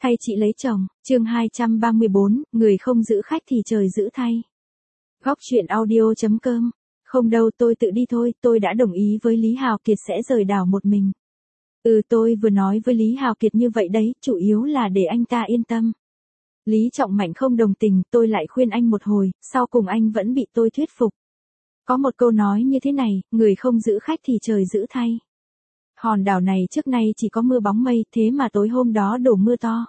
Thay chị lấy chồng, chương 234, người không giữ khách thì trời giữ thay. Góc chuyện audio.com. Không đâu, tôi tự đi thôi, tôi đã đồng ý với Lý Hào Kiệt sẽ rời đảo một mình. Tôi vừa nói với Lý Hào Kiệt như vậy đấy, chủ yếu là để anh ta yên tâm. Lý Trọng Mạnh không đồng tình, tôi lại khuyên anh một hồi, sau cùng anh vẫn bị tôi thuyết phục. Có một câu nói như thế này, người không giữ khách thì trời giữ thay. Hòn đảo này trước nay chỉ có mưa bóng mây, thế mà tối hôm đó đổ mưa to.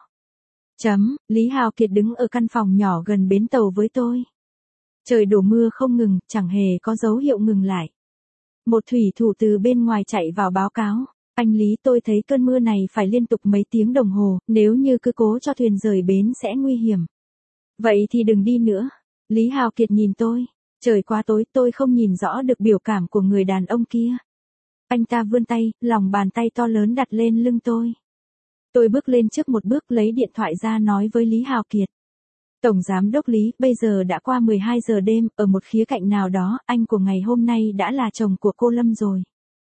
Lý Hào Kiệt đứng ở căn phòng nhỏ gần bến tàu với tôi. Trời đổ mưa không ngừng, chẳng hề có dấu hiệu ngừng lại. Một thủy thủ từ bên ngoài chạy vào báo cáo. Anh Lý, tôi thấy cơn mưa này phải liên tục mấy tiếng đồng hồ, nếu như cứ cố cho thuyền rời bến sẽ nguy hiểm. Vậy thì đừng đi nữa. Lý Hào Kiệt nhìn tôi. Trời quá tối, tôi không nhìn rõ được biểu cảm của người đàn ông kia. Anh ta vươn tay, lòng bàn tay to lớn đặt lên lưng tôi. Tôi bước lên trước một bước lấy điện thoại ra nói với Lý Hào Kiệt. Tổng Giám đốc Lý, bây giờ đã qua 12 giờ đêm, ở một khía cạnh nào đó, anh của ngày hôm nay đã là chồng của cô Lâm rồi.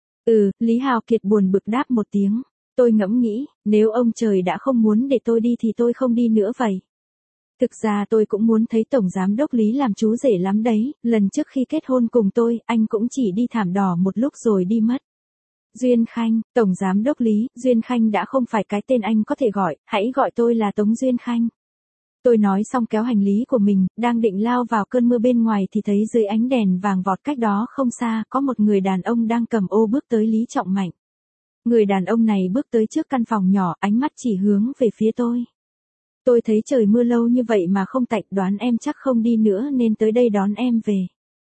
Lý Hào Kiệt buồn bực đáp một tiếng. Tôi ngẫm nghĩ, nếu ông trời đã không muốn để tôi đi thì tôi không đi nữa vậy. Thực ra tôi cũng muốn thấy Tổng Giám đốc Lý làm chú rể lắm đấy, lần trước khi kết hôn cùng tôi, anh cũng chỉ đi thảm đỏ một lúc rồi đi mất. Duyên Khanh, Tổng Giám đốc Lý, Duyên Khanh đã không phải cái tên anh có thể gọi, hãy gọi tôi là Tống Duyên Khanh. Tôi nói xong kéo hành lý của mình, đang định lao vào cơn mưa bên ngoài thì thấy dưới ánh đèn vàng vọt cách đó không xa, có một người đàn ông đang cầm ô bước tới Lý Trọng Mạnh. Người đàn ông này bước tới trước căn phòng nhỏ, ánh mắt chỉ hướng về phía tôi. Tôi thấy trời mưa lâu như vậy mà không tạnh, đoán em chắc không đi nữa nên tới đây đón em về.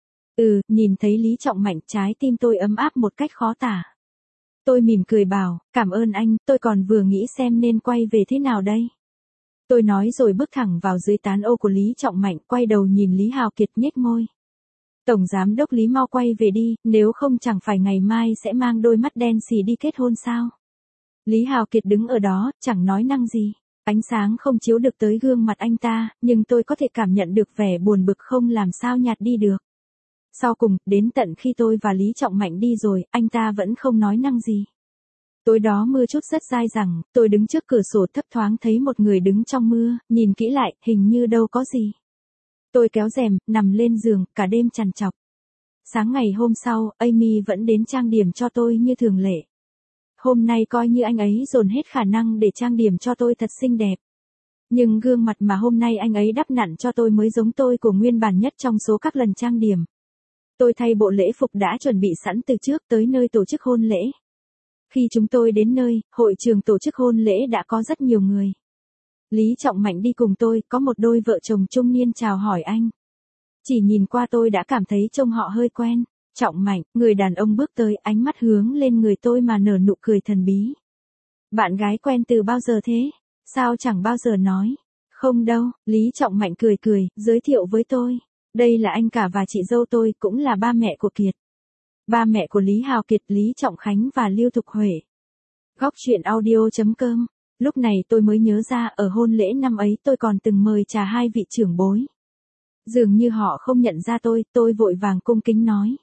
Nhìn thấy Lý Trọng Mạnh, trái tim tôi ấm áp một cách khó tả. Tôi mỉm cười bảo, cảm ơn anh, tôi còn vừa nghĩ xem nên quay về thế nào đây. Tôi nói rồi bước thẳng vào dưới tán ô của Lý Trọng Mạnh, quay đầu nhìn Lý Hào Kiệt nhếch môi. Tổng Giám đốc Lý mau quay về đi, nếu không chẳng phải ngày mai sẽ mang đôi mắt đen xì đi kết hôn sao. Lý Hào Kiệt đứng ở đó, chẳng nói năng gì. Ánh sáng không chiếu được tới gương mặt anh ta, nhưng tôi có thể cảm nhận được vẻ buồn bực không làm sao nhạt đi được. Sau cùng, đến tận khi tôi và Lý Trọng Mạnh đi rồi, anh ta vẫn không nói năng gì. Tối đó mưa chút rất dai dẳng, tôi đứng trước cửa sổ thấp thoáng thấy một người đứng trong mưa, nhìn kỹ lại, hình như đâu có gì. Tôi kéo rèm, nằm lên giường, cả đêm trằn trọc. Sáng ngày hôm sau, Amy vẫn đến trang điểm cho tôi như thường lệ. Hôm nay coi như anh ấy dồn hết khả năng để trang điểm cho tôi thật xinh đẹp. Nhưng gương mặt mà hôm nay anh ấy đắp nặn cho tôi mới giống tôi của nguyên bản nhất trong số các lần trang điểm. Tôi thay bộ lễ phục đã chuẩn bị sẵn từ trước tới nơi tổ chức hôn lễ. Khi chúng tôi đến nơi, hội trường tổ chức hôn lễ đã có rất nhiều người. Lý Trọng Mạnh đi cùng tôi, có một đôi vợ chồng trung niên chào hỏi anh. Chỉ nhìn qua tôi đã cảm thấy trông họ hơi quen. Trọng Mạnh, người đàn ông bước tới, ánh mắt hướng lên người tôi mà nở nụ cười thần bí. Bạn gái quen từ bao giờ thế? Sao chẳng bao giờ nói? Không đâu, Lý Trọng Mạnh cười cười, giới thiệu với tôi. Đây là anh cả và chị dâu tôi, cũng là ba mẹ của Kiệt. Ba mẹ của Lý Hào Kiệt, Lý Trọng Khánh và Lưu Thục Huệ. Góc chuyện audio.com. Lúc này tôi mới nhớ ra, ở hôn lễ năm ấy tôi còn từng mời trà hai vị trưởng bối. Dường như họ không nhận ra tôi vội vàng cung kính nói.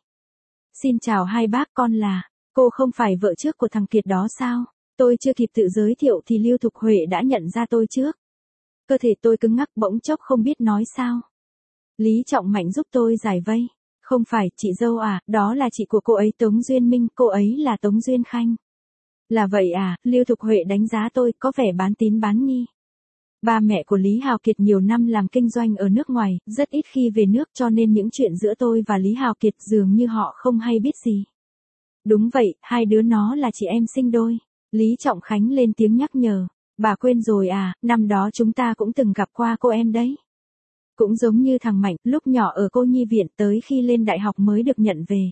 Xin chào hai bác, con là, cô không phải vợ trước của thằng Kiệt đó sao? Tôi chưa kịp tự giới thiệu thì Lưu Thục Huệ đã nhận ra tôi trước. Cơ thể tôi cứng ngắc bỗng chốc không biết nói sao. Lý Trọng Mạnh giúp tôi giải vây. Không phải, chị dâu à, đó là chị của cô ấy Tống Duyên Minh, cô ấy là Tống Duyên Khanh. Là vậy à, Lưu Thục Huệ đánh giá tôi, có vẻ bán tín bán nghi. Ba mẹ của Lý Hào Kiệt nhiều năm làm kinh doanh ở nước ngoài, rất ít khi về nước cho nên những chuyện giữa tôi và Lý Hào Kiệt dường như họ không hay biết gì. Đúng vậy, hai đứa nó là chị em sinh đôi. Lý Trọng Khánh lên tiếng nhắc nhở. Bà quên rồi à, năm đó chúng ta cũng từng gặp qua cô em đấy. Cũng giống như thằng Mạnh, lúc nhỏ ở cô nhi viện tới khi lên đại học mới được nhận về.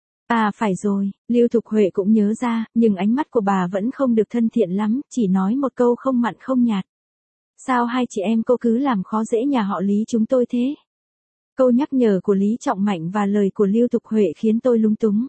À phải rồi, Lưu Thục Huệ cũng nhớ ra, nhưng ánh mắt của bà vẫn không được thân thiện lắm, chỉ nói một câu không mặn không nhạt. Sao hai chị em cô cứ làm khó dễ nhà họ Lý chúng tôi thế? Câu nhắc nhở của Lý Trọng Mạnh và lời của Lưu Thục Huệ khiến tôi lúng túng.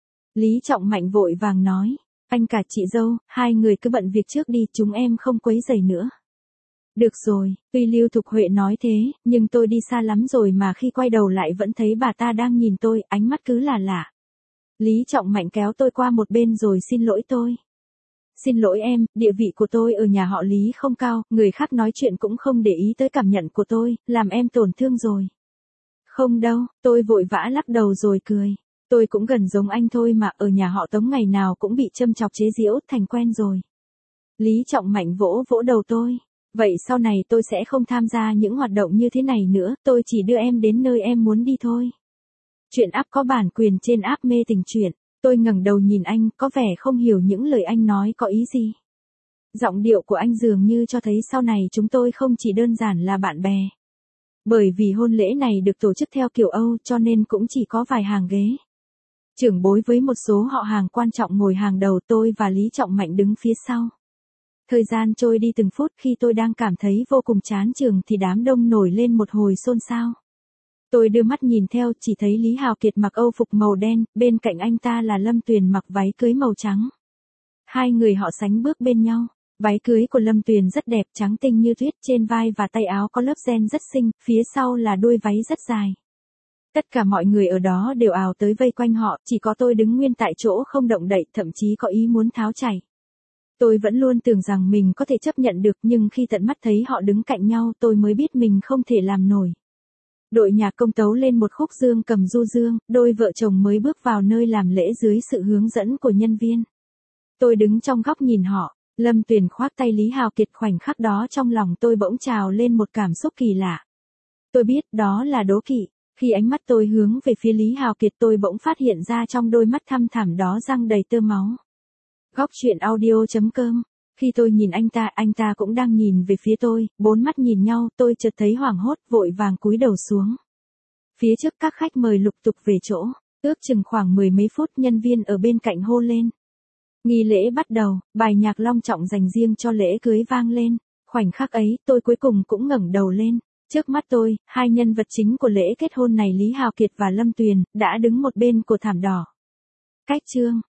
Lý Trọng Mạnh vội vàng nói, anh cả chị dâu, hai người cứ bận việc trước đi, chúng em không quấy rầy nữa. Được rồi, tuy Lưu Thục Huệ nói thế, nhưng tôi đi xa lắm rồi mà khi quay đầu lại vẫn thấy bà ta đang nhìn tôi, ánh mắt cứ là lạ. Lý Trọng Mạnh kéo tôi qua một bên rồi xin lỗi tôi. Xin lỗi em, địa vị của tôi ở nhà họ Lý không cao, người khác nói chuyện cũng không để ý tới cảm nhận của tôi, làm em tổn thương rồi. Không đâu, tôi vội vã lắc đầu rồi cười. Tôi cũng gần giống anh thôi mà, ở nhà họ Tống ngày nào cũng bị châm chọc chế giễu, thành quen rồi. Lý Trọng Mạnh vỗ vỗ đầu tôi. Vậy sau này tôi sẽ không tham gia những hoạt động như thế này nữa, tôi chỉ đưa em đến nơi em muốn đi thôi. Chuyện app có bản quyền trên app Mê Tình Truyện. Tôi ngẩng đầu nhìn anh, có vẻ không hiểu những lời anh nói có ý gì. Giọng điệu của anh dường như cho thấy sau này chúng tôi không chỉ đơn giản là bạn bè. Bởi vì hôn lễ này được tổ chức theo kiểu Âu cho nên cũng chỉ có vài hàng ghế. Trưởng bối với một số họ hàng quan trọng ngồi hàng đầu, tôi và Lý Trọng Mạnh đứng phía sau. Thời gian trôi đi từng phút, khi tôi đang cảm thấy vô cùng chán chường thì đám đông nổi lên một hồi xôn xao. Tôi đưa mắt nhìn theo, chỉ thấy Lý Hào Kiệt mặc Âu phục màu đen, bên cạnh anh ta là Lâm Tuyền mặc váy cưới màu trắng. Hai người họ sánh bước bên nhau. Váy cưới của Lâm Tuyền rất đẹp, trắng tinh như tuyết, trên vai và tay áo có lớp ren rất xinh, phía sau là đuôi váy rất dài. Tất cả mọi người ở đó đều ào tới vây quanh họ, chỉ có tôi đứng nguyên tại chỗ không động đậy, thậm chí có ý muốn tháo chạy. Tôi vẫn luôn tưởng rằng mình có thể chấp nhận được, nhưng khi tận mắt thấy họ đứng cạnh nhau tôi mới biết mình không thể làm nổi. Đội nhạc công tấu lên một khúc Dương Cầm Du Dương, đôi vợ chồng mới bước vào nơi làm lễ dưới sự hướng dẫn của nhân viên. Tôi đứng trong góc nhìn họ, Lâm Tuyền khoác tay Lý Hào Kiệt, khoảnh khắc đó trong lòng tôi bỗng trào lên một cảm xúc kỳ lạ. Tôi biết đó là đố kỵ. Khi ánh mắt tôi hướng về phía Lý Hào Kiệt tôi bỗng phát hiện ra trong đôi mắt thăm thẳm đó răng đầy tơ máu. Góc truyện audio.com. Khi tôi nhìn anh ta cũng đang nhìn về phía tôi, bốn mắt nhìn nhau, tôi chợt thấy hoảng hốt, vội vàng cúi đầu xuống. Phía trước các khách mời lục tục về chỗ, ước chừng khoảng 10 mấy phút nhân viên ở bên cạnh hô lên. Nghi lễ bắt đầu, bài nhạc long trọng dành riêng cho lễ cưới vang lên. Khoảnh khắc ấy, tôi cuối cùng cũng ngẩng đầu lên. Trước mắt tôi, hai nhân vật chính của lễ kết hôn này Lý Hào Kiệt và Lâm Tuyền, đã đứng một bên của thảm đỏ. Cách chương